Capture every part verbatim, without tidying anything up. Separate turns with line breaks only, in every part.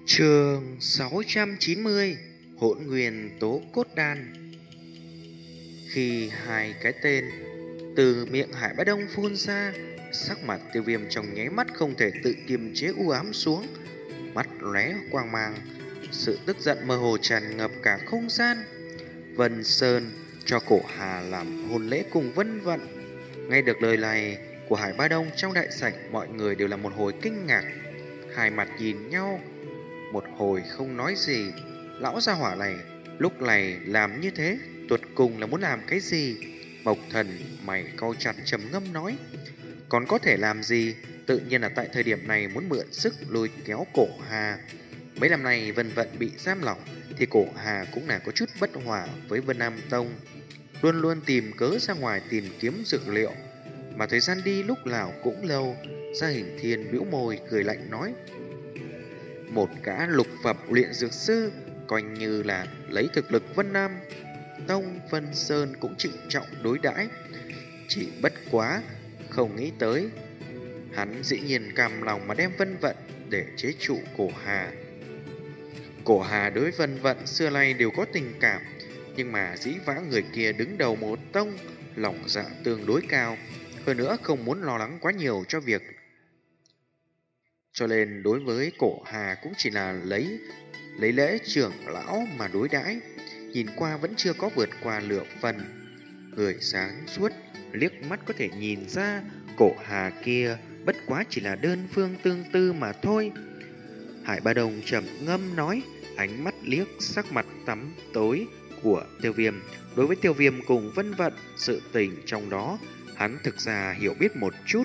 Chương sáu trăm chín mươi Hỗn Nguyên Tố Cốt Đan. Khi hai cái tên từ miệng Hải Bá Đông phun ra, sắc mặt Tiêu Viêm trong nháy mắt không thể tự kiềm chế u ám xuống, mắt lóe quang mang, sự tức giận mơ hồ tràn ngập cả không gian. Vân Sơn cho Cổ Hà làm hôn lễ cùng Vân Vận. Nghe được lời này của Hải Bá Đông, trong đại sảnh mọi người đều là một hồi kinh ngạc, hai mặt nhìn nhau một hồi không nói gì. Lão gia hỏa này lúc này làm như thế tuột cùng là muốn làm cái gì? Mộc Thần mày cau chặt trầm ngâm nói, còn có thể làm gì? Tự nhiên là tại thời điểm này muốn mượn sức lôi kéo Cổ Hà. Mấy năm nay Vân Vận bị giam lỏng thì Cổ Hà cũng là có chút bất hòa với Vân Nam Tông, luôn luôn tìm cớ ra ngoài tìm kiếm dược liệu, mà thời gian đi lúc nào cũng lâu. Gia Hình Thiên bĩu môi cười lạnh nói, một gã lục phẩm luyện dược sư coi như là lấy thực lực Vân Nam Tông, Vân Sơn cũng trịnh trọng đối đãi. Chỉ bất quá không nghĩ tới hắn dĩ nhiên cam lòng mà đem Vân Vận để chế trụ Cổ Hà. Cổ Hà đối với Vân Vận xưa nay đều có tình cảm, nhưng mà dĩ vãng người kia đứng đầu một tông, lòng dạ tương đối cao, hơn nữa không muốn lo lắng quá nhiều cho việc, cho nên đối với Cổ Hà cũng chỉ là lấy lấy lễ trưởng lão mà đối đãi, nhìn qua vẫn chưa có vượt qua lửa phần. Người sáng suốt liếc mắt có thể nhìn ra Cổ Hà kia bất quá chỉ là đơn phương tương tư mà thôi. Hải Ba Đồng trầm ngâm nói, ánh mắt liếc sắc mặt tắm tối của Tiêu Viêm. Đối với Tiêu Viêm cùng Vân Vận, sự tình trong đó hắn thực ra hiểu biết một chút,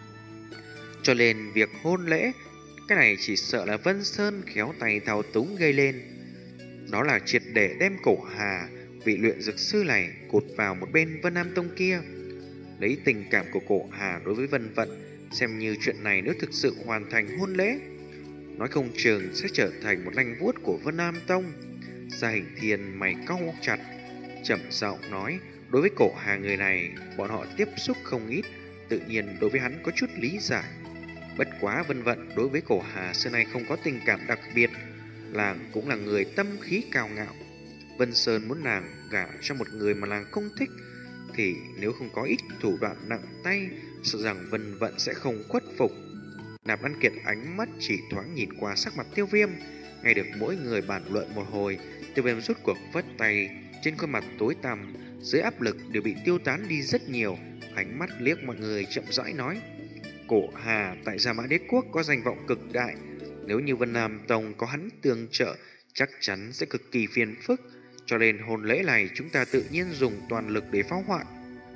cho nên việc hôn lễ cái này chỉ sợ là Vân Sơn khéo tay thao túng gây lên. Đó là triệt để đem Cổ Hà, vị luyện dược sư này, cột vào một bên Vân Nam Tông kia. Lấy tình cảm của Cổ Hà đối với Vân Vận, xem như chuyện này nếu thực sự hoàn thành hôn lễ, nói không chừng sẽ trở thành một lanh vuốt của Vân Nam Tông. Gia Hình Thiên mày cau chặt, trầm giọng nói, đối với Cổ Hà người này bọn họ tiếp xúc không ít, tự nhiên đối với hắn có chút lý giải. Bất quá Vân Vận đối với Cổ Hà xưa nay không có tình cảm đặc biệt, làng cũng là người tâm khí cao ngạo. Vân Sơn muốn nàng gả cho một người mà làng không thích, thì nếu không có ít thủ đoạn nặng tay, sợ rằng Vân Vận sẽ không khuất phục. Nạp Lan Kiệt ánh mắt chỉ thoáng nhìn qua sắc mặt Tiêu Viêm, nghe được mỗi người bàn luận một hồi. Tiêu Viêm rút cuộc vất tay, trên khuôn mặt tối tăm dưới áp lực đều bị tiêu tán đi rất nhiều. Ánh mắt liếc mọi người chậm rãi nói, Cổ Hà tại Gia Mã Đế Quốc có danh vọng cực đại, nếu như Vân Nam Tông có hắn tương trợ chắc chắn sẽ cực kỳ phiền phức, cho nên hôn lễ này chúng ta tự nhiên dùng toàn lực để phá hoại.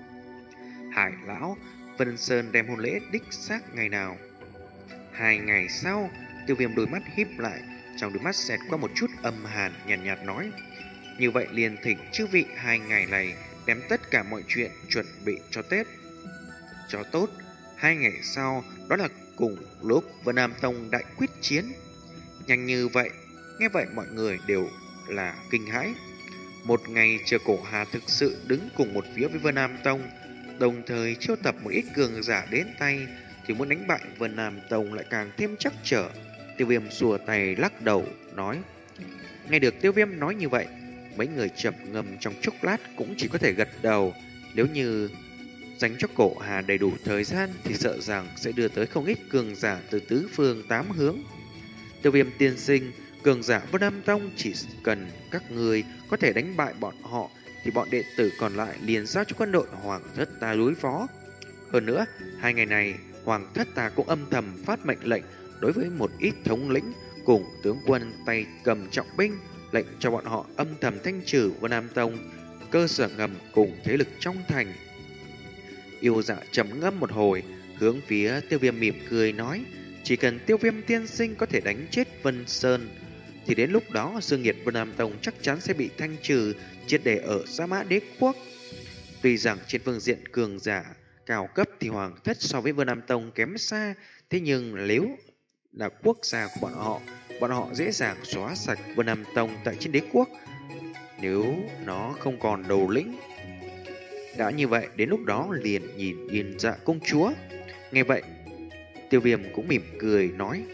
Hải lão, Vân Sơn đem hôn lễ đích xác ngày nào? Hai ngày sau. Tiêu Viêm đôi mắt híp lại, trong đôi mắt xẹt qua một chút âm hàn, nhàn nhạt, nhạt nói, như vậy liền thỉnh chư vị hai ngày này đem tất cả mọi chuyện chuẩn bị cho Tết cho tốt. Hai ngày sau, đó là cùng lúc Vân Nam Tông đại quyết chiến. Nhanh như vậy? Nghe vậy mọi người đều là kinh hãi. Một ngày chờ Cổ Hà thực sự đứng cùng một phía với Vân Nam Tông, đồng thời chiêu tập một ít cường giả đến tay, thì muốn đánh bại Vân Nam Tông lại càng thêm chắc trở. Tiêu Viêm xua tay lắc đầu nói, nghe được Tiêu Viêm nói như vậy, mấy người chậm ngâm trong chốc lát cũng chỉ có thể gật đầu. Nếu như dành cho Cổ Hà đầy đủ thời gian thì sợ rằng sẽ đưa tới không ít cường giả từ tứ phương tám hướng. Tiêu Viêm tiên sinh, cường giả Vân Nam Tông chỉ cần các người có thể đánh bại bọn họ thì bọn đệ tử còn lại liền giao cho quân đội Hoàng thất ta đối phó. Hơn nữa, hai ngày này Hoàng thất ta cũng âm thầm phát mệnh lệnh đối với một ít thống lĩnh cùng tướng quân tay cầm trọng binh, lệnh cho bọn họ âm thầm thanh trừ Vân Nam Tông cơ sở ngầm cùng thế lực trong thành. Yêu Dạ trầm ngâm một hồi, hướng phía Tiêu Viêm mỉm cười nói, chỉ cần Tiêu Viêm tiên sinh có thể đánh chết Vân Sơn thì đến lúc đó sự nghiệp Vân Nam Tông chắc chắn sẽ bị thanh trừ triệt để ở Gia Mã Đế Quốc. Tuy rằng trên phương diện cường giả cao cấp thì Hoàng thất so với Vân Nam Tông kém xa, thế nhưng nếu là quốc gia của bọn họ, bọn họ dễ dàng xóa sạch Vân Nam Tông tại trên đế quốc nếu nó không còn đầu lĩnh. Đã như vậy, đến lúc đó liền nhìn Yên Dạ công chúa. Nghe vậy, Tiêu Viêm cũng mỉm cười nói,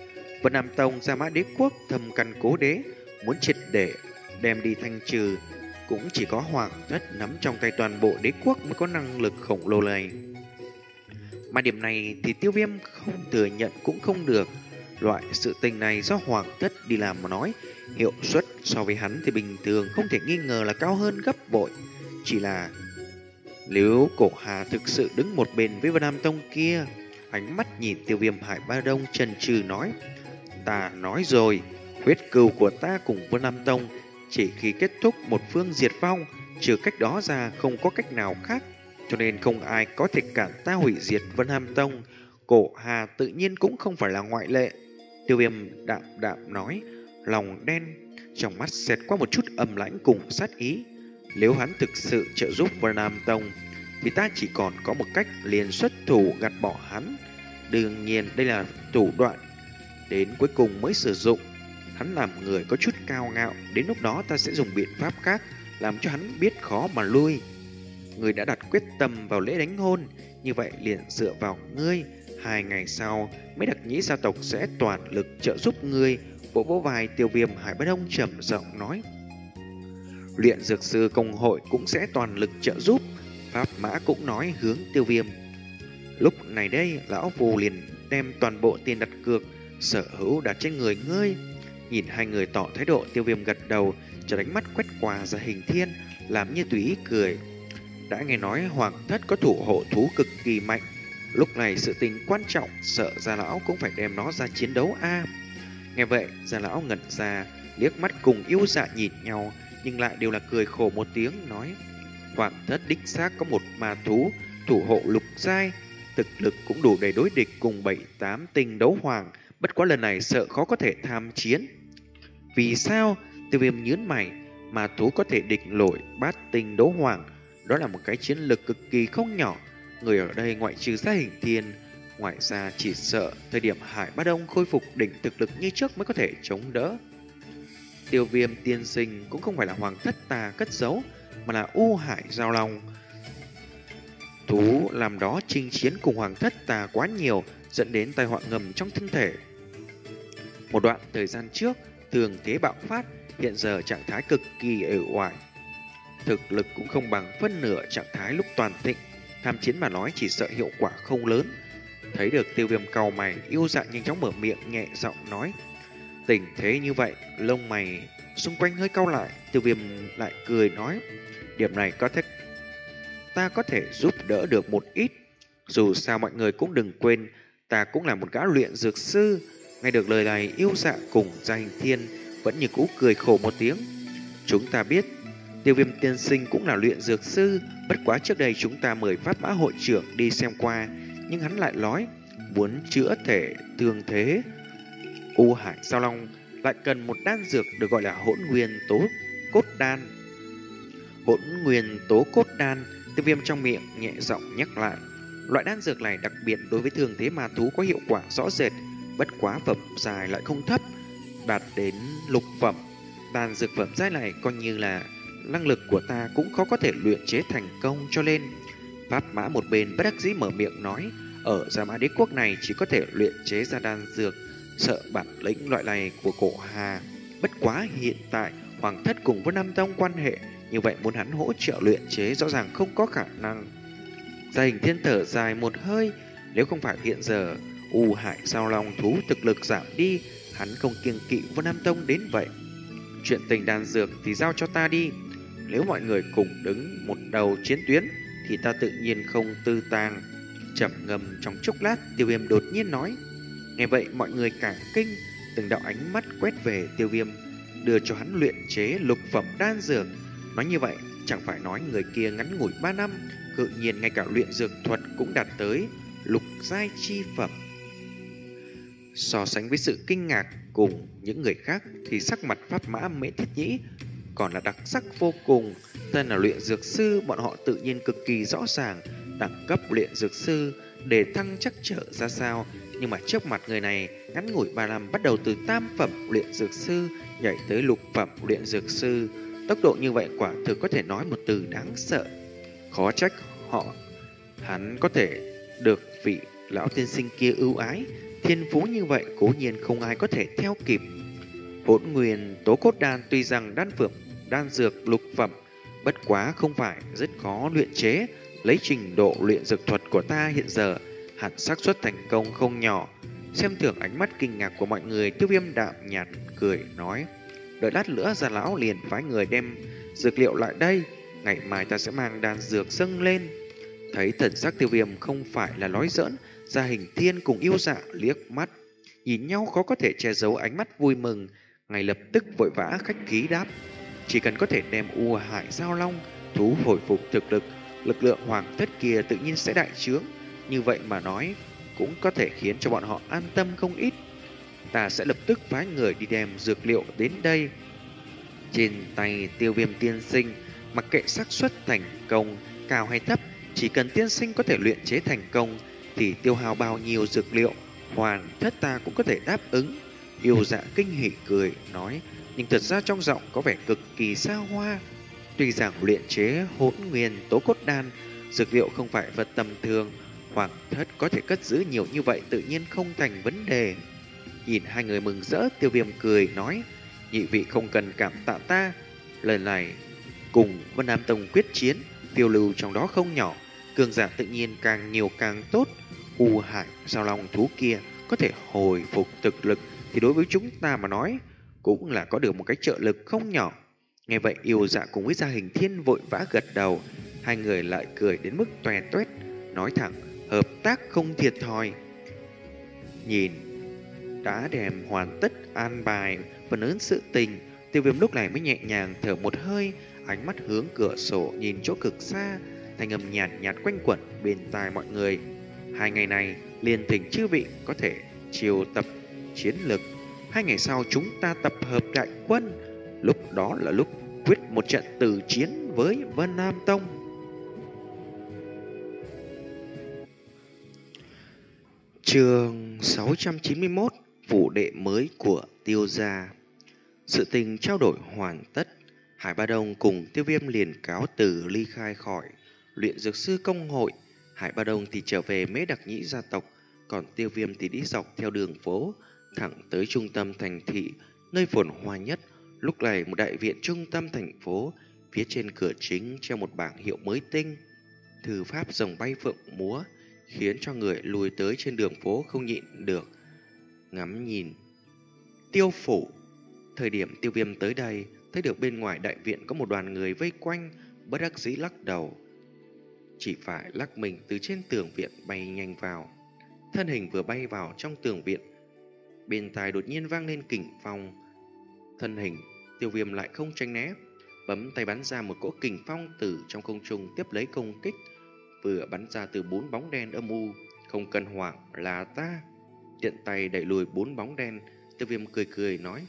Vân Nam Tông, Gia Mã Đế Quốc, thâm căn cố đế, muốn triệt để đem đi thanh trừ, cũng chỉ có Hoàng Thất nắm trong tay toàn bộ đế quốc mới có năng lực khổng lồ này. Mà điểm này thì Tiêu Viêm không thừa nhận cũng không được. Loại sự tình này do Hoàng Thất đi làm mà nói, hiệu suất so với hắn thì bình thường không thể nghi ngờ là cao hơn gấp bội. Chỉ là nếu Cổ Hà thực sự đứng một bên với Vân Nam Tông kia, ánh mắt nhìn Tiêu Viêm Hải Ba Đông chần chừ nói: ta nói rồi, huyết cừu của ta cùng Vân Nam Tông chỉ khi kết thúc một phương diệt vong, trừ cách đó ra không có cách nào khác, cho nên không ai có thể cản ta hủy diệt Vân Nam Tông. Cổ Hà tự nhiên cũng không phải là ngoại lệ. Tiêu Viêm đạm đạm nói, lòng đen trong mắt xẹt qua một chút âm lãnh cùng sát ý. Nếu hắn thực sự trợ giúp Vân Nam Tông thì ta chỉ còn có một cách, liền xuất thủ gạt bỏ hắn. Đương nhiên đây là thủ đoạn đến cuối cùng mới sử dụng. Hắn làm người có chút cao ngạo, đến lúc đó ta sẽ dùng biện pháp khác làm cho hắn biết khó mà lui. Người đã đặt quyết tâm vào lễ đánh hôn, như vậy liền dựa vào ngươi. Hai ngày sau, mấy đặc nhĩ gia tộc sẽ toàn lực trợ giúp ngươi. Vỗ vỗ vai, Tiêu Viêm Hải Bất Đông trầm giọng nói: luyện dược sư công hội cũng sẽ toàn lực trợ giúp. Pháp Mã cũng nói hướng Tiêu Viêm. Lúc này đây, lão phù liền đem toàn bộ tiền đặt cược sở hữu đặt trên người ngươi. Nhìn hai người tỏ thái độ, Tiêu Viêm gật đầu, cho đánh mắt quét qua Gia Hình Thiên, làm như tùy ý cười. Đã nghe nói Hoàng Thất có thủ hộ thú cực kỳ mạnh, lúc này sự tình quan trọng, sợ Gia lão cũng phải đem nó ra chiến đấu a. À, nghe vậy, Gia lão ngẩn ra, liếc mắt cùng Yêu Dạ nhìn nhau, nhưng lại đều là cười khổ một tiếng, nói: Hoàng Thất đích xác có một ma thú thủ hộ lục giai, thực lực cũng đủ để đối địch cùng bảy tám tinh đấu hoàng, bất quá lần này sợ khó có thể tham chiến. Vì sao? Tiêu Viêm nhướng mày. Ma thú có thể địch nổi bát tinh đấu hoàng, đó là một cái chiến lực cực kỳ không nhỏ. Người ở đây ngoại trừ Gia Hình Thiên, ngoài ra chỉ sợ thời điểm Hải Bá Đông khôi phục đỉnh thực lực như trước mới có thể chống đỡ. Tiêu Viêm tiên sinh cũng không phải là Hoàng Thất ta cất giấu, mà là U Hải Giao Long. Thú làm đó chinh chiến cùng Hoàng Thất ta quá nhiều, dẫn đến tai họa ngầm trong thân thể. Một đoạn thời gian trước, thường thế bạo phát, hiện giờ trạng thái cực kỳ uể oải. Thực lực cũng không bằng phân nửa trạng thái lúc toàn thịnh, tham chiến mà nói chỉ sợ hiệu quả không lớn. Thấy được Tiêu Viêm cau mày, Yêu Dạ nhanh chóng mở miệng nhẹ giọng nói: tình thế như vậy, lông mày xung quanh hơi cau lại. Tiêu Viêm lại cười nói: điểm này có thể ta có thể giúp đỡ được một ít. Dù sao mọi người cũng đừng quên, ta cũng là một gã luyện dược sư. Nghe được lời này, Yêu Dạ cùng Gia Hình Thiên vẫn như cũ cười khổ một tiếng. Chúng ta biết Tiêu Viêm tiên sinh cũng là luyện dược sư, bất quá trước đây chúng ta mời Pháp Mã hội trưởng đi xem qua, nhưng hắn lại nói muốn chữa thể thương thế U Hải Giao Long lại cần một đan dược được gọi là hỗn nguyên tố cốt đan. Hỗn nguyên tố cốt đan, Tiêu Viêm trong miệng nhẹ giọng nhắc lại. Loại đan dược này đặc biệt đối với thương thế ma thú có hiệu quả rõ rệt, bất quá phẩm giai lại không thấp, đạt đến lục phẩm. Đan dược phẩm giai này coi như là năng lực của ta cũng khó có thể luyện chế thành công, cho nên Pháp Mã một bên bất đắc dĩ mở miệng nói: ở Gia Mã Đế Quốc này chỉ có thể luyện chế ra đan dược, sợ bản lĩnh loại này của Cổ Hà. Bất quá hiện tại Hoàng Thất cùng Vân Nam Tông quan hệ như vậy, muốn hắn hỗ trợ luyện chế rõ ràng không có khả năng. Gia Hình Thiên thở dài một hơi, nếu không phải hiện giờ U Hải Giao Long thú thực lực giảm đi, hắn không kiêng kỵ Vân Nam Tông đến vậy. Chuyện tình đan dược thì giao cho ta đi, nếu mọi người cùng đứng một đầu chiến tuyến thì ta tự nhiên không tư tàng. Trầm ngâm trong chốc lát, Tiêu Viêm đột nhiên nói. Nghe vậy mọi người cả kinh, từng đạo ánh mắt quét về Tiêu Viêm, đưa cho hắn luyện chế lục phẩm đan dược. Nói như vậy, chẳng phải nói người kia ngắn ngủi ba năm, tự nhiên ngay cả luyện dược thuật cũng đạt tới lục giai chi phẩm. So sánh với sự kinh ngạc cùng những người khác thì sắc mặt Pháp Mã Mễ Thiết Nhĩ còn là đặc sắc vô cùng. Tên là luyện dược sư, bọn họ tự nhiên cực kỳ rõ ràng đẳng cấp luyện dược sư để thăng chắc trở ra sao. Nhưng mà trước mặt người này, ngắn ngủi ba năm bắt đầu từ tam phẩm luyện dược sư nhảy tới lục phẩm luyện dược sư. Tốc độ như vậy quả thực có thể nói một từ đáng sợ. Khó trách họ hắn có thể được vị lão tiên sinh kia ưu ái. Thiên phú như vậy cố nhiên không ai có thể theo kịp. Hỗn nguyên tố cốt đan tuy rằng đan phượng đan dược lục phẩm, bất quá không phải rất khó luyện chế. Lấy trình độ luyện dược thuật của ta hiện giờ, hẳn xác suất thành công không nhỏ. Xem thường ánh mắt kinh ngạc của mọi người, Tiêu Viêm đạm nhạt cười nói: đợi lát nữa Gia lão liền phái người đem dược liệu lại đây, ngày mai ta sẽ mang đan dược dâng lên. Thấy thần sắc Tiêu Viêm không phải là nói giỡn, Gia Hình Thiên cùng Yêu Dạ liếc mắt nhìn nhau, khó có thể che giấu ánh mắt vui mừng, ngay lập tức vội vã khách khí đáp: chỉ cần có thể đem U Hải Giao Long thú hồi phục thực lực, lực lượng hoàng thất kia tự nhiên sẽ đại trướng. Như vậy mà nói, cũng có thể khiến cho bọn họ an tâm không ít. Ta sẽ lập tức phái người đi đem dược liệu đến đây. Trên tay Tiêu Viêm tiên sinh, mặc kệ xác suất thành công cao hay thấp, chỉ cần tiên sinh có thể luyện chế thành công thì tiêu hao bao nhiêu dược liệu, hoàn thất ta cũng có thể đáp ứng. Yêu Dạ kinh hỉ cười nói, nhưng thật ra trong giọng có vẻ cực kỳ xa hoa. Tuy rằng luyện chế hỗn nguyên tố cốt đan, dược liệu không phải vật tầm thường, hoàng thất có thể cất giữ nhiều như vậy tự nhiên không thành vấn đề. Nhìn hai người mừng rỡ, Tiêu Viêm cười nói, nhị vị không cần cảm tạ ta. Lần này cùng Vân Nam Tông quyết chiến, tiêu lưu trong đó không nhỏ, cường giả tự nhiên càng nhiều càng tốt. U Hải Giao Long thú kia có thể hồi phục thực lực thì đối với chúng ta mà nói cũng là có được một cái trợ lực không nhỏ. Nghe vậy Yêu Dạ cùng với Gia Hình Thiên vội vã gật đầu, hai người lại cười đến mức toe toét, nói thẳng hợp tác không thiệt thòi. Nhìn đã đem hoàn tất an bài phần lớn sự tình, Tiêu Viêm lúc này mới nhẹ nhàng thở một hơi, ánh mắt hướng cửa sổ nhìn chỗ cực xa, thanh âm nhạt nhạt quanh quẩn bên tai mọi người. Hai ngày này liền thỉnh chư vị có thể chiêu tập chiến lực. Hai ngày sau chúng ta tập hợp đại quân, lúc đó là lúc quyết một trận tử chiến với Vân Nam Tông. Chương sáu trăm chín mươi mốt, phủ đệ mới của Tiêu gia. Sự tình trao đổi hoàn tất, Hải Ba Đông cùng Tiêu Viêm liền cáo từ ly khai khỏi luyện dược sư công hội. Hải Ba Đông thì trở về Mễ Đặc Nhĩ gia tộc, còn Tiêu Viêm thì đi dọc theo đường phố thẳng tới trung tâm thành thị, nơi phồn hoa nhất. Lúc này một đại viện trung tâm thành phố, phía trên cửa chính treo một bảng hiệu mới tinh, thư pháp rồng bay phượng múa, khiến cho người lùi tới trên đường phố không nhịn được ngắm nhìn. Tiêu phủ. Thời điểm Tiêu Viêm tới đây, thấy được bên ngoài đại viện có một đoàn người vây quanh, bất đắc dĩ lắc đầu, chỉ phải lắc mình từ trên tường viện bay nhanh vào. Thân hình vừa bay vào trong tường viện, bên tai đột nhiên vang lên kình phong. Thân hình Tiêu Viêm lại không tránh né, bấm tay bắn ra một cỗ kình phong từ trong không trung tiếp lấy công kích, vừa bắn ra từ bốn bóng đen âm u. Không cần hoảng, là ta. Tiện tay đẩy lùi bốn bóng đen, Tiêu Viêm cười cười nói.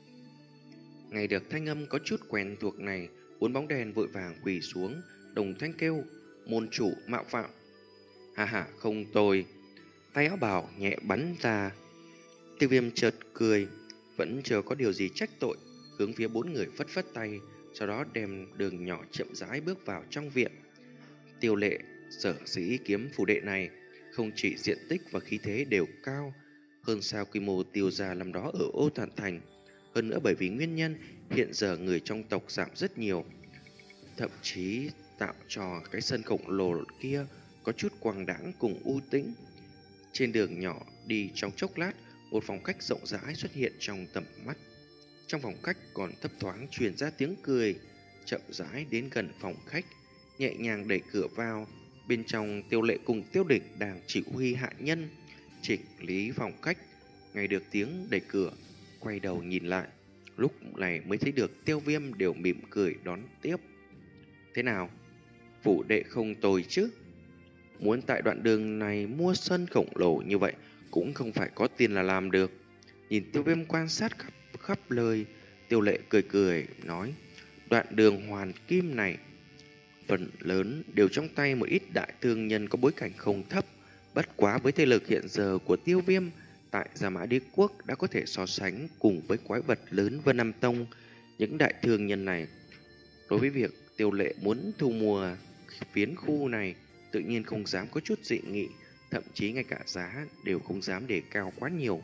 Nghe được thanh âm có chút quen thuộc này, bốn bóng đen vội vàng quỳ xuống, đồng thanh kêu, môn chủ mạo phạm. Hà hà, không tồi. Tay áo bào nhẹ bắn ra. Tiêu Viêm chợt cười, vẫn chưa có điều gì trách tội, hướng phía bốn người phất phất tay, sau đó đem đường nhỏ chậm rãi bước vào trong viện. Tiêu Lệ sở dĩ kiếm phủ đệ này không chỉ diện tích và khí thế đều cao hơn sao quy mô Tiêu gia năm đó ở Ô Tản Thành, hơn nữa bởi vì nguyên nhân hiện giờ người trong tộc giảm rất nhiều, thậm chí tạo cho cái sân khổng lồ kia có chút quang đãng cùng u tĩnh. Trên đường nhỏ đi trong chốc lát, một phòng khách rộng rãi xuất hiện trong tầm mắt. Trong phòng khách còn thấp thoáng truyền ra tiếng cười. Chậm rãi đến gần phòng khách, nhẹ nhàng đẩy cửa vào. Bên trong Tiêu Lệ cùng Tiêu Đỉnh đang chỉ huy hạ nhân chỉnh lý phòng khách. Nghe được tiếng đẩy cửa, quay đầu nhìn lại, lúc này mới thấy được Tiêu Viêm đều mỉm cười đón tiếp. Thế nào? Phủ đệ không tồi chứ? Muốn tại đoạn đường này mua sân khổng lồ như vậy cũng không phải có tiền là làm được. Nhìn Tiêu Viêm quan sát khắp, khắp lời, Tiêu Lệ cười cười nói, đoạn đường hoàn kim này phần lớn đều trong tay một ít đại thương nhân có bối cảnh không thấp. Bất quá với thế lực hiện giờ của Tiêu Viêm tại Gia Mã Đế Quốc đã có thể so sánh cùng với quái vật lớn Vân Nam Tông. Những đại thương nhân này đối với việc Tiêu Lệ muốn thu mua phiến khu này tự nhiên không dám có chút dị nghị, thậm chí ngay cả giá đều không dám đề cao quá nhiều.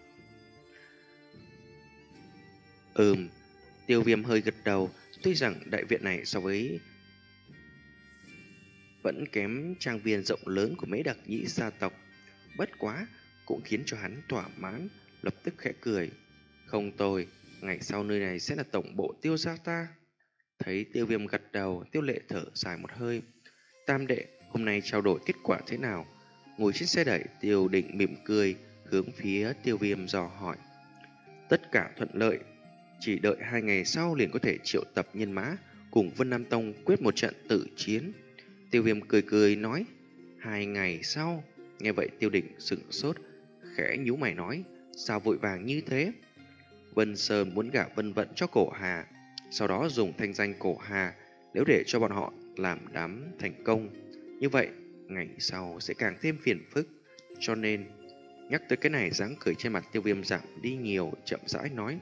Ừm, Tiêu Viêm hơi gật đầu, tuy rằng đại viện này so với vẫn kém trang viên rộng lớn của mấy đặc nhĩ gia tộc, bất quá cũng khiến cho hắn thỏa mãn, lập tức khẽ cười. Không tồi, ngày sau nơi này sẽ là tổng bộ Tiêu gia ta. Thấy Tiêu Viêm gật đầu, Tiêu Lệ thở dài một hơi. Tam đệ, hôm nay trao đổi kết quả thế nào? Ngồi trên xe đẩy, Tiêu Định mỉm cười, hướng phía Tiêu Viêm dò hỏi. Tất cả thuận lợi, chỉ đợi hai ngày sau liền có thể triệu tập nhân mã, cùng Vân Nam Tông quyết một trận tử chiến. Tiêu Viêm cười cười nói, hai ngày sau. Nghe vậy Tiêu Định sững sốt, khẽ nhíu mày nói, sao vội vàng như thế? Vân Sơn muốn gả Vân Vận cho Cổ Hà, sau đó dùng thanh danh Cổ Hà, nếu để cho bọn họ làm đám thành công, như vậy ngày sau sẽ càng thêm phiền phức. Cho nên nhắc tới cái này, dáng cười trên mặt Tiêu Viêm giảm đi nhiều, chậm rãi nói,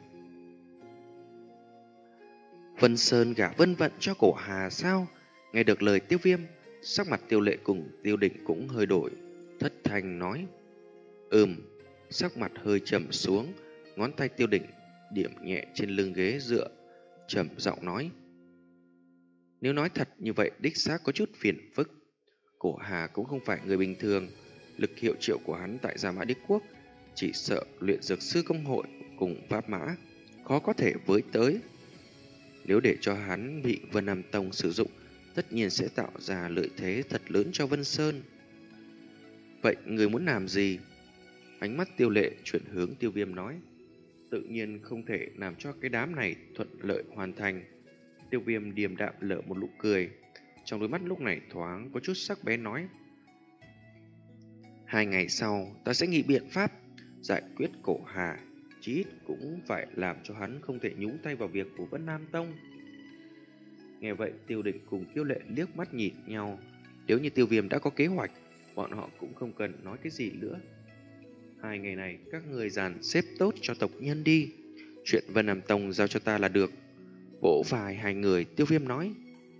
Vân Sơn gả Vân Vận cho Cổ Hà sao? Nghe được lời Tiêu Viêm, sắc mặt Tiêu Lệ cùng Tiêu Định cũng hơi đổi, thất thanh nói, ừm. Sắc mặt hơi trầm xuống, ngón tay Tiêu Định điểm nhẹ trên lưng ghế dựa, trầm giọng nói, nếu nói thật như vậy đích xác có chút phiền phức. Cổ Hà cũng không phải người bình thường, lực hiệu triệu của hắn tại Gia Mã Đế Quốc chỉ sợ luyện dược sư công hội cùng pháp mã khó có thể với tới. Nếu để cho hắn bị Vân Nam Tông sử dụng, tất nhiên sẽ tạo ra lợi thế thật lớn cho Vân Sơn. Vậy người muốn làm gì? Ánh mắt Tiêu Lệ chuyển hướng Tiêu Viêm nói, tự nhiên không thể làm cho cái đám này thuận lợi hoàn thành. Tiêu Viêm điềm đạm lở một nụ cười, trong đôi mắt lúc này thoáng có chút sắc bén nói, hai ngày sau ta sẽ nghĩ biện pháp giải quyết Cổ Hà, chí ít cũng phải làm cho hắn không thể nhúng tay vào việc của Vân Nam Tông. Nghe vậy Tiêu Định cùng Tiêu Lệ liếc mắt nhìn nhau, nếu như Tiêu Viêm đã có kế hoạch, bọn họ cũng không cần nói cái gì nữa. Hai ngày này các người dàn xếp tốt cho tộc nhân đi, chuyện Vân Nam Tông giao cho ta là được. Vỗ vai hai người, Tiêu Viêm nói,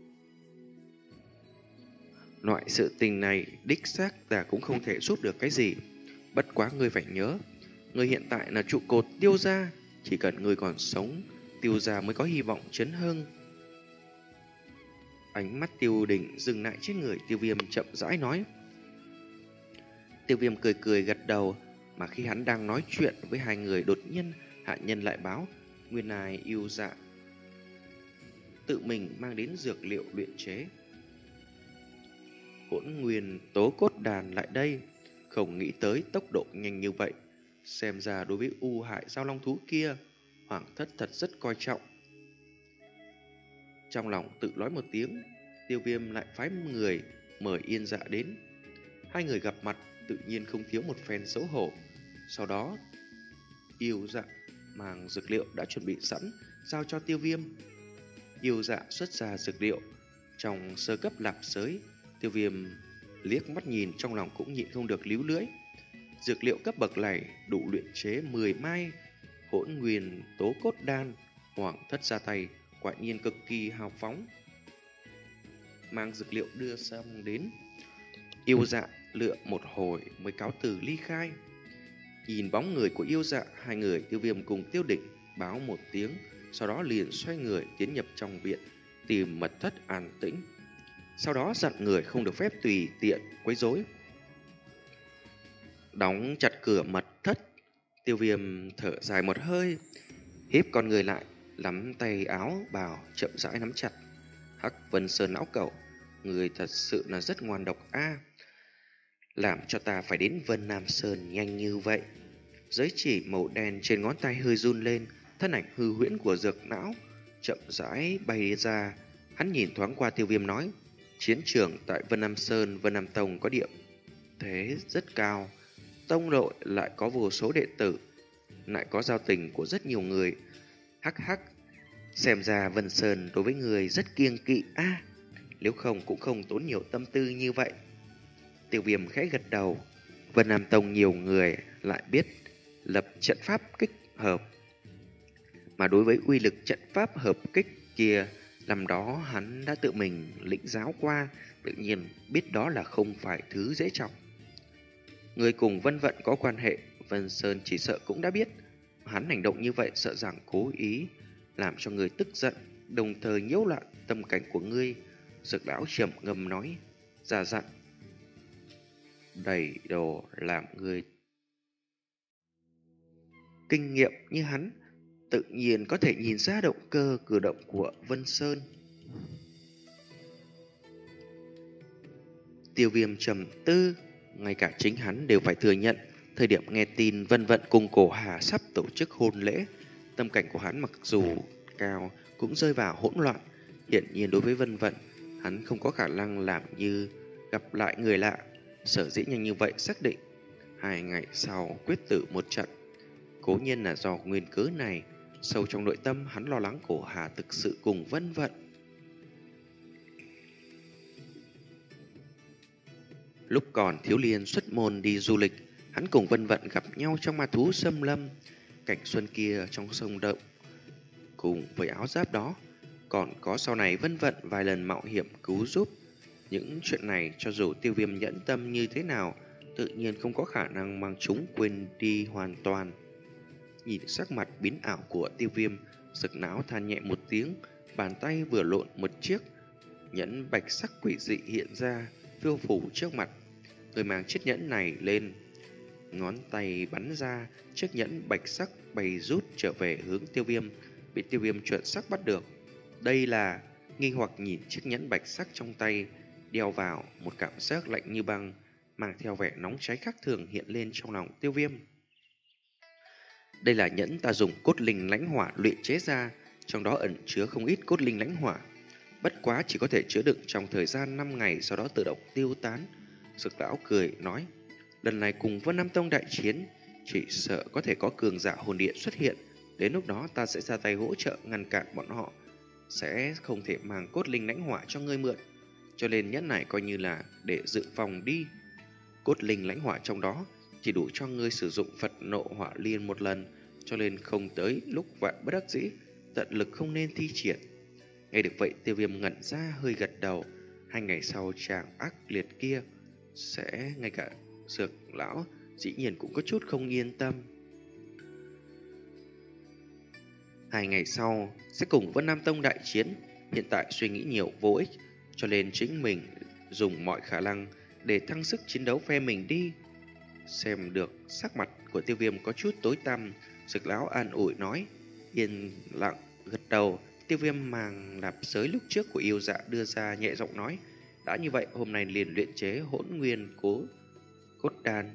loại sự tình này đích xác ta cũng không thể giúp được cái gì, bất quá ngươi phải nhớ, ngươi hiện tại là trụ cột Tiêu gia, chỉ cần ngươi còn sống, Tiêu gia mới có hy vọng chấn hưng. Ánh mắt Tiêu Định dừng lại trên người Tiêu Viêm, chậm rãi nói. Tiêu Viêm cười cười gật đầu, mà khi hắn đang nói chuyện với hai người, đột nhiên hạ nhân lại báo nguyên lai yêu dạ tự mình mang đến dược liệu luyện chế hỗn nguyên tố cốt đàn lại đây. Không nghĩ tới tốc độ nhanh như vậy, xem ra đối với u hại giao long thú kia, Hoàng thất thật rất coi trọng. Trong lòng tự nói một tiếng, Tiêu Viêm lại phái người mời Yên Dạ đến. Hai người gặp mặt tự nhiên không thiếu một phen xấu hổ. Sau đó Yêu Dạ mang dược liệu đã chuẩn bị sẵn giao cho Tiêu Viêm. Yêu Dạ xuất ra dược liệu trong sơ cấp lạp sới. Tiêu Viêm liếc mắt nhìn, trong lòng cũng nhịn không được líu lưỡi. Dược liệu cấp bậc này đủ luyện chế mười mai hỗn nguyên tố cốt đan. Hoàng thất ra tay quả nhiên cực kỳ hào phóng. Mang dược liệu đưa xong đến, Yêu Dạ lựa một hồi mới cáo từ ly khai. Nhìn bóng người của Yêu Dạ, hai người Tiêu Viêm cùng Tiêu Định báo một tiếng, sau đó liền xoay người tiến nhập trong viện tìm mật thất an tĩnh. Sau đó dặn người không được phép tùy tiện quấy rối. Đóng chặt cửa mật thất, Tiêu Viêm thở dài một hơi, híp con người lại, nắm tay áo bào chậm rãi nắm chặt. Hắc Vân Sơn lão cẩu, người thật sự là rất ngoan độc a, làm cho ta phải đến Vân Nam Sơn nhanh như vậy. Giới chỉ màu đen trên ngón tay hơi run lên, thân ảnh hư huyễn của Dược Lão chậm rãi bay ra. Hắn nhìn thoáng qua Tiêu Viêm nói, chiến trường tại Vân Nam Sơn, Vân Nam Tông có địa thế rất cao, tông đội lại có vô số đệ tử, lại có giao tình của rất nhiều người. Hắc hắc, xem ra Vân Sơn đối với người rất kiêng kỵ a, à, nếu không cũng không tốn nhiều tâm tư như vậy. Tiêu Viêm khẽ gật đầu. Vân Nam Tông nhiều người lại biết lập trận pháp kích hợp, mà đối với uy lực trận pháp hợp kích kia, năm đó hắn đã tự mình lĩnh giáo qua, tự nhiên biết đó là không phải thứ dễ trọng. Người cùng Vân Vận có quan hệ, Vân Sơn chỉ sợ cũng đã biết. Hắn hành động như vậy sợ rằng cố ý làm cho người tức giận, đồng thời nhiễu loạn tâm cảnh của ngươi. Dược lão trầm ngâm nói, già dặn, đầy đồ làm người kinh nghiệm như hắn, tự nhiên có thể nhìn ra động cơ cử động của Vân Sơn. Tiêu Viêm trầm tư, ngay cả chính hắn đều phải thừa nhận, thời điểm nghe tin Vân Vận cùng Cổ Hà sắp tổ chức hôn lễ, tâm cảnh của hắn mặc dù cao cũng rơi vào hỗn loạn. Hiển nhiên đối với Vân Vận, hắn không có khả năng làm như gặp lại người lạ, sở dĩ nhanh như vậy xác định hai ngày sau quyết tử một trận. Cố nhiên là do nguyên cớ này, sâu trong nội tâm hắn lo lắng Cổ Hà thực sự cùng Vân Vận. Lúc còn thiếu niên xuất môn đi du lịch, hắn cùng Vân Vận gặp nhau trong ma thú xâm lâm, cảnh xuân kia trong sông động, cùng với áo giáp đó, còn có sau này Vân Vận vài lần mạo hiểm cứu giúp. Những chuyện này cho dù Tiêu Viêm nhẫn tâm như thế nào, tự nhiên không có khả năng mang chúng quên đi hoàn toàn. Nhìn sắc mặt biến ảo của Tiêu Viêm, Dực não than nhẹ một tiếng, bàn tay vừa lộn một chiếc nhẫn bạch sắc quỷ dị hiện ra, phiêu phủ trước mặt. Người mang chiếc nhẫn này lên, ngón tay bắn ra, chiếc nhẫn bạch sắc bay rút trở về hướng Tiêu Viêm, bị Tiêu Viêm chuẩn xác bắt được. Đây là nghi hoặc nhìn chiếc nhẫn bạch sắc trong tay, đeo vào một cảm giác lạnh như băng, mang theo vẻ nóng cháy khác thường hiện lên trong lòng Tiêu Viêm. Đây là nhẫn ta dùng cốt linh lãnh hỏa luyện chế ra, trong đó ẩn chứa không ít cốt linh lãnh hỏa. Bất quá chỉ có thể chứa đựng trong thời gian năm ngày, sau đó tự động tiêu tán. Dực lão cười nói, lần này cùng Vân Nam Tông đại chiến, chỉ sợ có thể có cường giả hồn điện xuất hiện. Đến lúc đó ta sẽ ra tay hỗ trợ ngăn cản bọn họ, sẽ không thể mang cốt linh lãnh hỏa cho ngươi mượn. Cho nên nhẫn này coi như là để dự phòng đi. Cốt linh lãnh hỏa trong đó chỉ đủ cho ngươi sử dụng Phật nộ hỏa liên một lần, cho nên không tới lúc vạn bất đắc dĩ, tận lực không nên thi triển. Nghe được vậy, Tiêu Viêm ngẩn ra hơi gật đầu. Hai ngày sau chàng ác liệt kia sẽ ngay cả Dược lão dĩ nhiên cũng có chút không yên tâm. Hai ngày sau sẽ cùng Vân Nam Tông đại chiến, hiện tại suy nghĩ nhiều vô ích, cho nên chính mình dùng mọi khả năng để thăng sức chiến đấu phe mình đi. Xem được sắc mặt của Tiêu Viêm có chút tối tăm, Dực lão an ủi nói, yên lặng gật đầu. Tiêu Viêm mang nạp giới lúc trước của yêu dạ đưa ra, nhẹ giọng nói, đã như vậy hôm nay liền luyện chế hỗn nguyên cố cốt đan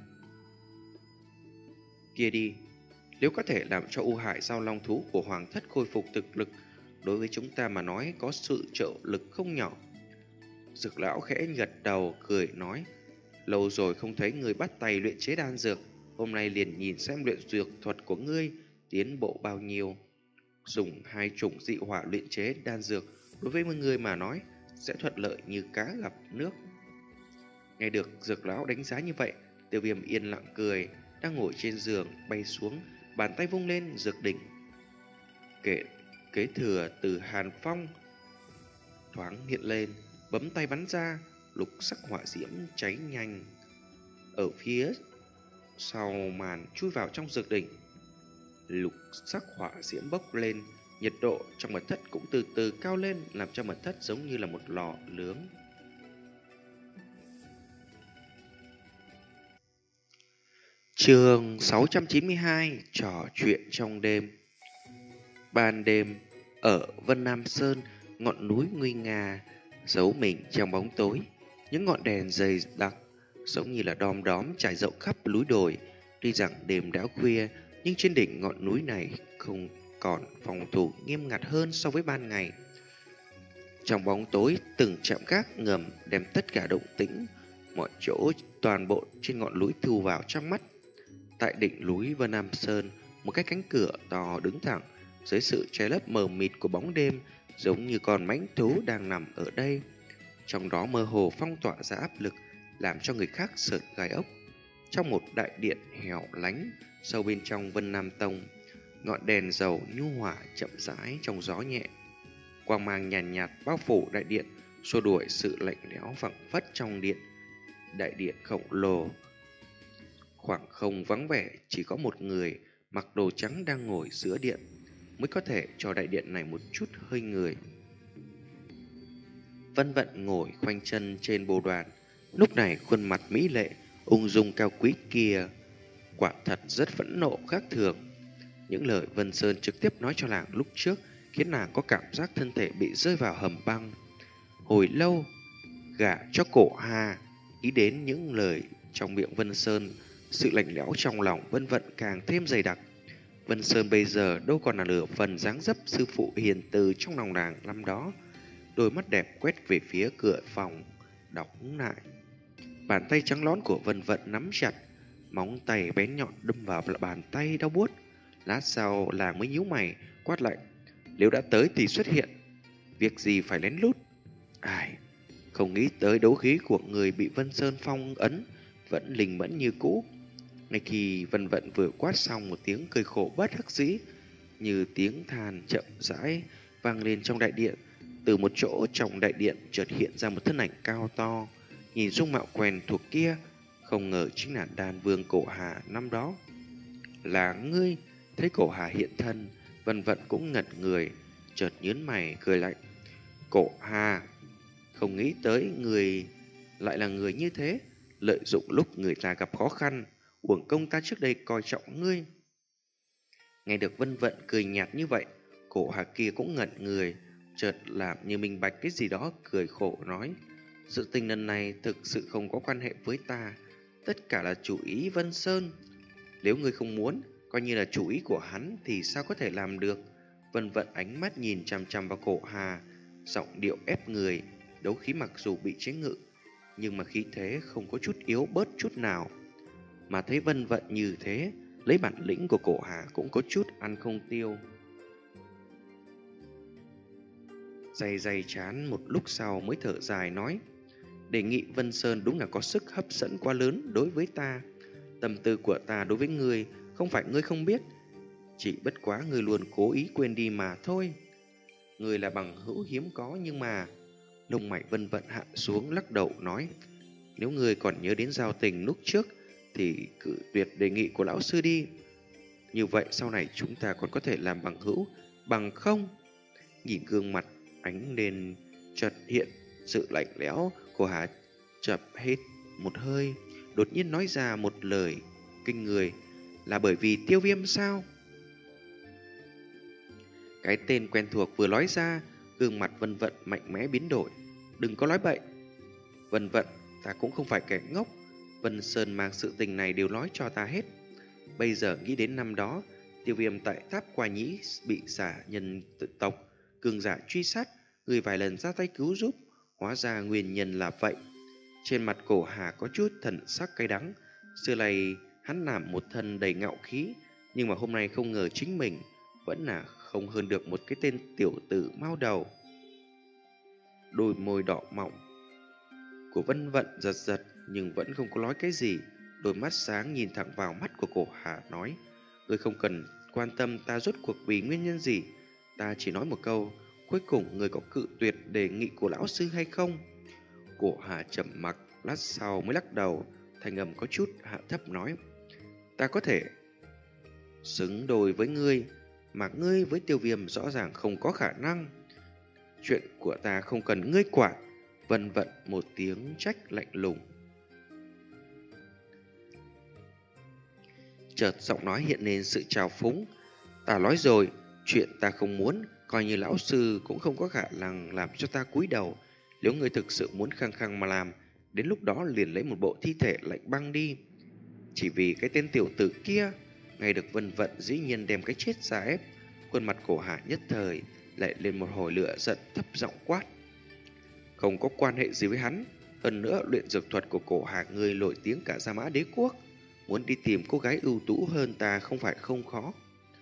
kia đi. Nếu có thể làm cho U Hải Giao Long thú của Hoàng thất khôi phục thực lực, đối với chúng ta mà nói có sự trợ lực không nhỏ. Dực lão khẽ gật đầu cười nói, lâu rồi không thấy người bắt tay luyện chế đan dược, hôm nay liền nhìn xem luyện dược thuật của ngươi tiến bộ bao nhiêu. Dùng hai chủng dị hỏa luyện chế đan dược đối với một người mà nói sẽ thuận lợi như cá gặp nước. Nghe được Dược lão đánh giá như vậy, Tiêu Viêm yên lặng cười, đang ngồi trên giường bay xuống, bàn tay vung lên dược đỉnh. Kệ kế thừa từ Hàn Phong thoáng hiện lên, bấm tay bắn ra, lục sắc hỏa diễm cháy nhanh ở phía sau màn chui vào trong dược đỉnh. Lục sắc hỏa diễm bốc lên, nhiệt độ trong mật thất cũng từ từ cao lên, làm cho mật thất giống như là một lò nướng. Chương sáu trăm chín mươi hai, trò chuyện trong đêm. Ban đêm, ở Vân Nam Sơn, ngọn núi nguy nga giấu mình trong bóng tối. Những ngọn đèn dày đặc giống như là đom đóm trải rộng khắp núi đồi. Tuy rằng đêm đã khuya, nhưng trên đỉnh ngọn núi này không còn phòng thủ nghiêm ngặt hơn so với ban ngày. Trong bóng tối, từng trạm gác ngầm đem tất cả động tĩnh mọi chỗ toàn bộ trên ngọn núi thu vào trong mắt. Tại đỉnh núi Vân Nam Sơn, một cái cánh cửa to đứng thẳng dưới sự che lấp mờ mịt của bóng đêm, giống như con mãnh thú đang nằm ở đây. Trong đó mơ hồ phong tỏa ra áp lực, làm cho người khác sởn gai ốc. Trong một đại điện hẻo lánh sâu bên trong Vân Nam Tông, ngọn đèn dầu nhu hòa chậm rãi trong gió nhẹ, quang mang nhàn nhạt, nhạt bao phủ đại điện, xua đuổi sự lạnh lẽo phảng phất trong điện. Đại điện khổng lồ Khoảng không vắng vẻ, chỉ có một người mặc đồ trắng đang ngồi giữa điện mới có thể cho đại điện này một chút hơi người. Vân Vận ngồi khoanh chân trên bồ đoàn, lúc này khuôn mặt mỹ lệ, ung dung cao quý kia quả thật rất phẫn nộ khác thường. Những lời Vân Sơn trực tiếp nói cho nàng lúc trước khiến nàng có cảm giác thân thể bị rơi vào hầm băng. Hồi lâu, gả cho Cổ Hà, ý đến những lời trong miệng Vân Sơn, sự lạnh lẽo trong lòng Vân Vận càng thêm dày đặc. Vân Sơn bây giờ đâu còn là nửa phần dáng dấp sư phụ hiền từ trong lòng nàng năm đó. Đôi mắt đẹp quét về phía cửa phòng, đóng lại. Bàn tay trắng lón của Vân Vận nắm chặt, móng tay bén nhọn đâm vào bàn tay đau buốt. Lát sau làng mới nhíu mày, quát lạnh. Nếu đã tới thì xuất hiện, việc gì phải lén lút. Ai, không nghĩ tới đấu khí của người bị Vân Sơn phong ấn vẫn linh mẫn như cũ. Ngay khi Vân Vận vừa quát xong, một tiếng cười khổ bất đắc dĩ như tiếng than chậm rãi vang lên trong đại điện. Từ một chỗ trong đại điện chợt hiện ra một thân ảnh cao to, nhìn dung mạo quen thuộc kia, không ngờ chính là Đan Vương Cổ Hà năm đó. Là ngươi? Thấy Cổ Hà hiện thân, Vân Vận cũng ngẩn người, chợt nhướng mày cười lạnh. Cổ Hà, không nghĩ tới người lại là người như thế, lợi dụng lúc người ta gặp khó khăn, uổng công ta trước đây coi trọng ngươi. Nghe được Vân Vận cười nhạt như vậy, Cổ Hà kia cũng ngẩn người, chợt làm như minh bạch cái gì đó, cười khổ nói. Sự tình lần này thực sự không có quan hệ với ta, tất cả là chủ ý Vân Sơn. Nếu ngươi không muốn, coi như là chủ ý của hắn thì sao có thể làm được. Vân Vận ánh mắt nhìn chằm chằm vào Cổ Hà, giọng điệu ép người, đấu khí mặc dù bị chế ngự, nhưng mà khí thế không có chút yếu bớt chút nào. Mà thấy Vân Vận như thế, lấy bản lĩnh của Cổ Hà cũng có chút ăn không tiêu. Day day chán một lúc sau mới thở dài nói. Đề nghị Vân Sơn đúng là có sức hấp dẫn quá lớn đối với ta. Tâm tư của ta đối với ngươi không phải ngươi không biết, chỉ bất quá ngươi luôn cố ý quên đi mà thôi. Ngươi là bằng hữu hiếm có, nhưng mà... Lông mày Vân Vận hạ xuống lắc đầu nói. Nếu ngươi còn nhớ đến giao tình lúc trước thì cự tuyệt đề nghị của lão sư đi. Như vậy sau này chúng ta còn có thể làm bằng hữu, bằng không? Nhìn gương mặt ánh lên chợt hiện sự lạnh lẽo, Cổ Hà chập hết một hơi, đột nhiên nói ra một lời kinh người. Là bởi vì Tiêu Viêm sao? Cái tên quen thuộc vừa nói ra, gương mặt Vân Vận mạnh mẽ biến đổi. Đừng có nói bậy. Vân Vận, ta cũng không phải kẻ ngốc. Vân Sơn mang sự tình này đều nói cho ta hết. Bây giờ nghĩ đến năm đó, Tiêu Viêm tại Tháp Qua Nhĩ bị xả nhân tự tộc cường giả truy sát, người vài lần ra tay cứu giúp, hóa ra nguyên nhân là vậy. Trên mặt Cổ Hà có chút thần sắc cay đắng. Xưa này hắn làm một thân đầy ngạo khí, nhưng mà hôm nay không ngờ chính mình vẫn là không hơn được một cái tên tiểu tử mao đầu. Đôi môi đỏ mọng của Vân Vận giật giật, nhưng vẫn không có nói cái gì. Đôi mắt sáng nhìn thẳng vào mắt của Cổ Hà nói. Ngươi không cần quan tâm ta rốt cuộc vì nguyên nhân gì. Ta chỉ nói một câu, cuối cùng ngươi có cự tuyệt đề nghị của lão sư hay không? Cổ Hà trầm mặc, lát sau mới lắc đầu, thanh âm có chút hạ thấp nói. Ta có thể xứng đôi với ngươi, mà ngươi với Tiêu Viêm rõ ràng không có khả năng. Chuyện của ta không cần ngươi quản. Vân Vận một tiếng trách lạnh lùng. Chợt giọng nói hiện lên sự trào phúng. Ta nói rồi, chuyện ta không muốn, coi như lão sư cũng không có khả năng làm cho ta cúi đầu. Nếu ngươi thực sự muốn khăng khăng mà làm, đến lúc đó liền lấy một bộ thi thể lạnh băng đi. Chỉ vì cái tên tiểu tử kia. Ngay được Vân Vận dĩ nhiên đem cái chết ra ép. Khuôn mặt Cổ Hà nhất thời lại lên một hồi lửa giận, thấp giọng quát. Không có quan hệ gì với hắn. Hơn nữa luyện dược thuật của Cổ Hà người nổi tiếng cả Gia Mã Đế Quốc. Muốn đi tìm cô gái ưu tú hơn ta không phải không khó.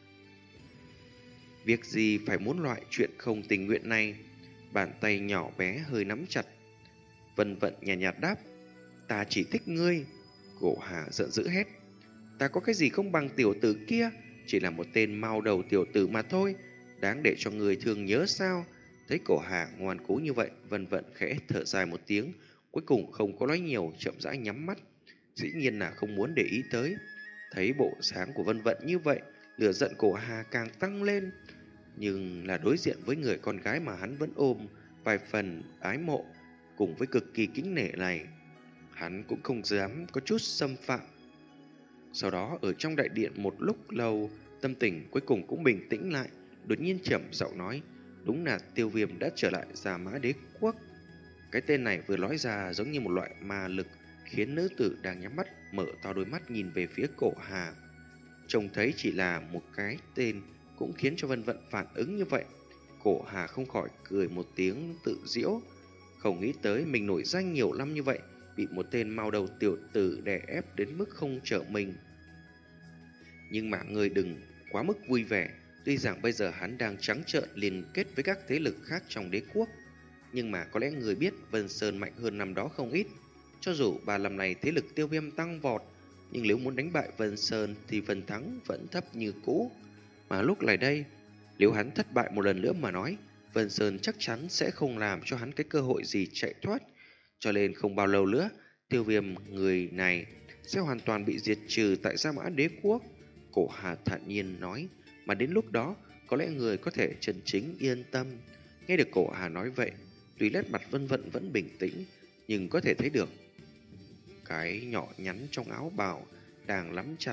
Việc gì phải muốn loại chuyện không tình nguyện này. Bàn tay nhỏ bé hơi nắm chặt. Vân Vận nhạt nhạt đáp. Ta chỉ thích ngươi. Cổ Hà giận dữ hét. Ta có cái gì không bằng tiểu tử kia, chỉ là một tên mao đầu tiểu tử mà thôi, đáng để cho người thương nhớ sao? Thấy Cổ Hà ngoan cố như vậy, Vân Vận khẽ thở dài một tiếng, cuối cùng không có nói nhiều, chậm rãi nhắm mắt. dĩ nhiên là không muốn để ý tới. Thấy bộ dáng của Vân Vận như vậy, lửa giận cổ Hà càng tăng lên. Nhưng là đối diện với người con gái mà hắn vẫn ôm vài phần ái mộ, cùng với cực kỳ kính nể này, hắn cũng không dám có chút xâm phạm. Sau đó ở trong đại điện một lúc lâu, tâm tình cuối cùng cũng bình tĩnh lại, đột nhiên trầm giọng nói, đúng là Tiêu Viêm đã trở lại Gia Mã Đế Quốc. Cái tên này vừa nói ra giống như một loại ma lực, khiến nữ tử đang nhắm mắt mở to đôi mắt nhìn về phía cổ Hà. Trông thấy chỉ là một cái tên cũng khiến cho Vân Vận phản ứng như vậy. Cổ Hà không khỏi cười một tiếng tự giễu, không nghĩ tới mình nổi danh nhiều năm như vậy, bị một tên mao đầu tiểu tử đè ép đến mức không trở mình. Nhưng mà người đừng quá mức vui vẻ, tuy rằng bây giờ hắn đang trắng trợn liên kết với các thế lực khác trong đế quốc, nhưng mà có lẽ người biết Vân Sơn mạnh hơn năm đó không ít. Cho dù ba năm này thế lực Tiêu Viêm tăng vọt, nhưng nếu muốn đánh bại Vân Sơn thì phần thắng vẫn thấp như cũ. Mà lúc này đây, nếu hắn thất bại một lần nữa mà nói, Vân Sơn chắc chắn sẽ không làm cho hắn cái cơ hội gì chạy thoát. Cho nên không bao lâu nữa, Tiêu Viêm người này sẽ hoàn toàn bị diệt trừ tại Gia Mã Đế Quốc. Cổ Hà thản nhiên nói, mà đến lúc đó có lẽ người có thể chân chính yên tâm. Nghe được Cổ Hà nói vậy, tuy nét mặt Vân Vận vẫn bình tĩnh, nhưng có thể thấy được cái nhỏ nhắn trong áo bào đang nắm chặt.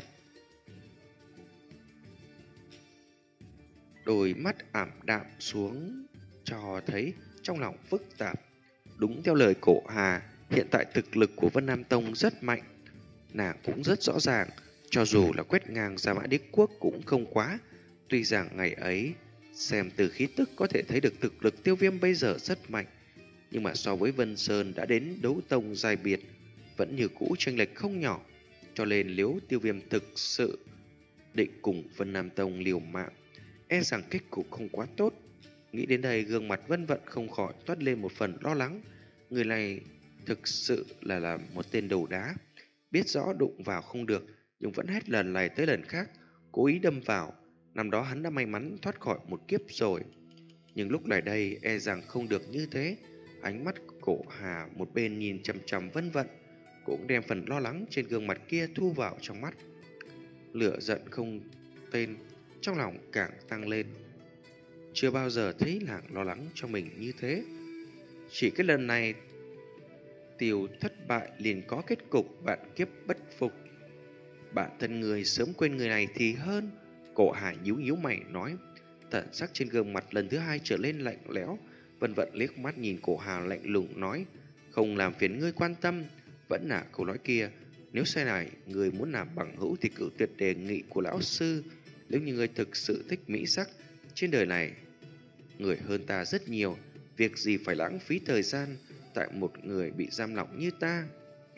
Đôi mắt ảm đạm xuống, cho thấy trong lòng phức tạp. Đúng theo lời Cổ Hà, hiện tại thực lực của Vân Nam Tông rất mạnh. Nàng cũng rất rõ ràng, cho dù là quét ngang Gia Mã Đế Quốc cũng không quá. Tuy rằng ngày ấy, xem từ khí tức có thể thấy được thực lực Tiêu Viêm bây giờ rất mạnh, nhưng mà so với Vân Sơn đã đến đấu tông giai biệt, vẫn như cũ chênh lệch không nhỏ. Cho nên nếu Tiêu Viêm thực sự định cùng Vân Nam Tông liều mạng, e rằng kết cục không quá tốt. Nghĩ đến đây, gương mặt Vân Vận không khỏi toát lên một phần lo lắng. Người này thực sự là là một tên đầu đá, biết rõ đụng vào không được, nhưng vẫn hết lần này tới lần khác cố ý đâm vào. Năm đó hắn đã may mắn thoát khỏi một kiếp rồi, nhưng lúc này đây e rằng không được như thế. Ánh mắt Cổ Hà một bên nhìn chằm chằm Vân Vận, cũng đem phần lo lắng trên gương mặt kia thu vào trong mắt. Lửa giận không tên trong lòng càng tăng lên. Chưa bao giờ thấy nàng lo lắng cho mình như thế. Chỉ cái lần này Tiêu thất bại liền có kết cục vạn kiếp bất phục. Bản thân người sớm quên người này thì hơn. Cổ Hà nhíu nhíu mày nói. Thần sắc trên gương mặt lần thứ hai trở lên lạnh lẽo. Vân Vận liếc mắt nhìn Cổ Hà lạnh lùng nói, không làm phiền ngươi quan tâm. Vẫn là câu nói kia, nếu sai này người muốn làm bằng hữu thì cử tuyệt đề nghị của lão sư. Nếu như ngươi thực sự thích mỹ sắc, trên đời này người hơn ta rất nhiều, việc gì phải lãng phí thời gian tại một người bị giam lỏng như ta.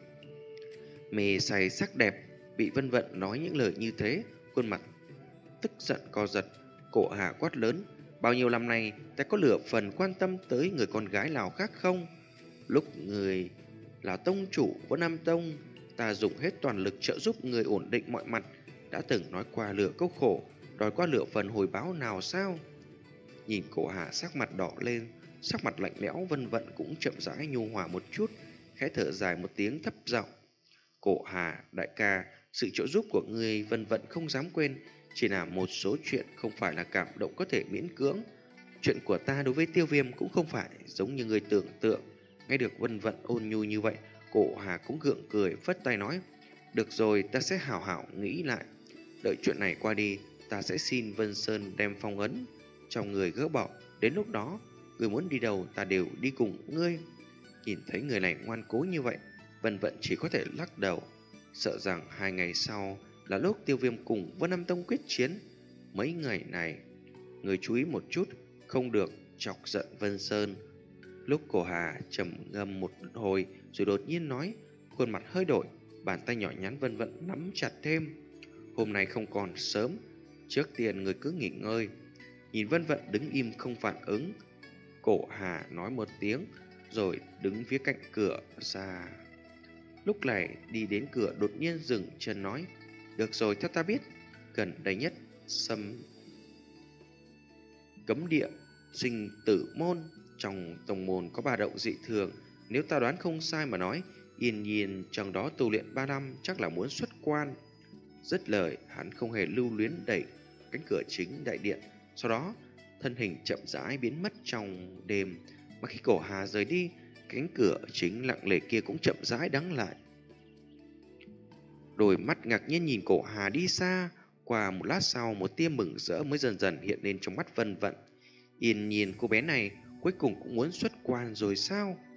Mê say sắc đẹp, bị Vân Vận nói những lời như thế, khuôn mặt tức giận co giật. Cổ Hà quát lớn, bao nhiêu năm nay ta có lửa phần quan tâm tới người con gái nào khác không? Lúc người là tông chủ của Nam Tông, ta dùng hết toàn lực trợ giúp người ổn định mọi mặt, đã từng nói qua lửa câu khổ, đòi qua lửa phần hồi báo nào sao? Nhìn Cổ Hà sắc mặt đỏ lên, sắc mặt lạnh lẽo. Vân Vận cũng chậm rãi nhu hòa một chút, khẽ thở dài một tiếng thấp giọng. Cổ Hà đại ca, sự trợ giúp của ngươi Vân Vận không dám quên, chỉ là một số chuyện không phải là cảm động có thể miễn cưỡng. Chuyện của ta đối với Tiêu Viêm cũng không phải giống như người tưởng tượng. Nghe được Vân Vận ôn nhu như vậy, Cổ Hà cũng gượng cười phất tay nói, được rồi, ta sẽ hảo hảo nghĩ lại. Đợi chuyện này qua đi, ta sẽ xin Vân Sơn đem phong ấn trong người gỡ bỏ. Đến lúc đó, người muốn đi đâu ta đều đi cùng ngươi. Nhìn thấy người này ngoan cố như vậy, Vân Vận chỉ có thể lắc đầu, sợ rằng hai ngày sau là lúc Tiêu Viêm cùng Vân Nam Tông quyết chiến. Mấy ngày này, người chú ý một chút, không được chọc giận Vân Sơn. Lúc Cổ Hà trầm ngâm một hồi rồi đột nhiên nói, khuôn mặt hơi đổi, bàn tay nhỏ nhắn Vân Vận nắm chặt thêm. Hôm nay không còn sớm, trước tiên người cứ nghỉ ngơi. Nhìn Vân Vận đứng im không phản ứng, Cổ Hà nói một tiếng rồi đứng phía cạnh cửa ra. Lúc này đi đến cửa đột nhiên dừng chân nói, được rồi, theo ta biết, gần đây nhất xâm cấm địa sinh tử môn, trong tông môn có ba động dị thường. Nếu ta đoán không sai mà nói, Yên nhiên trong đó tu luyện ba năm chắc là muốn xuất quan. Dứt lời, hắn không hề lưu luyến đẩy cánh cửa chính đại điện, sau đó thân hình chậm rãi biến mất trong đêm. Mà khi Cổ Hà rời đi, cánh cửa chính lặng lẽ kia cũng chậm rãi đóng lại. Đôi mắt ngạc nhiên nhìn Cổ Hà đi xa. Qua một lát sau, một tia mừng rỡ mới dần dần hiện lên trong mắt Vân Vận. Yên nhiên cô bé này cuối cùng cũng muốn xuất quan rồi sao?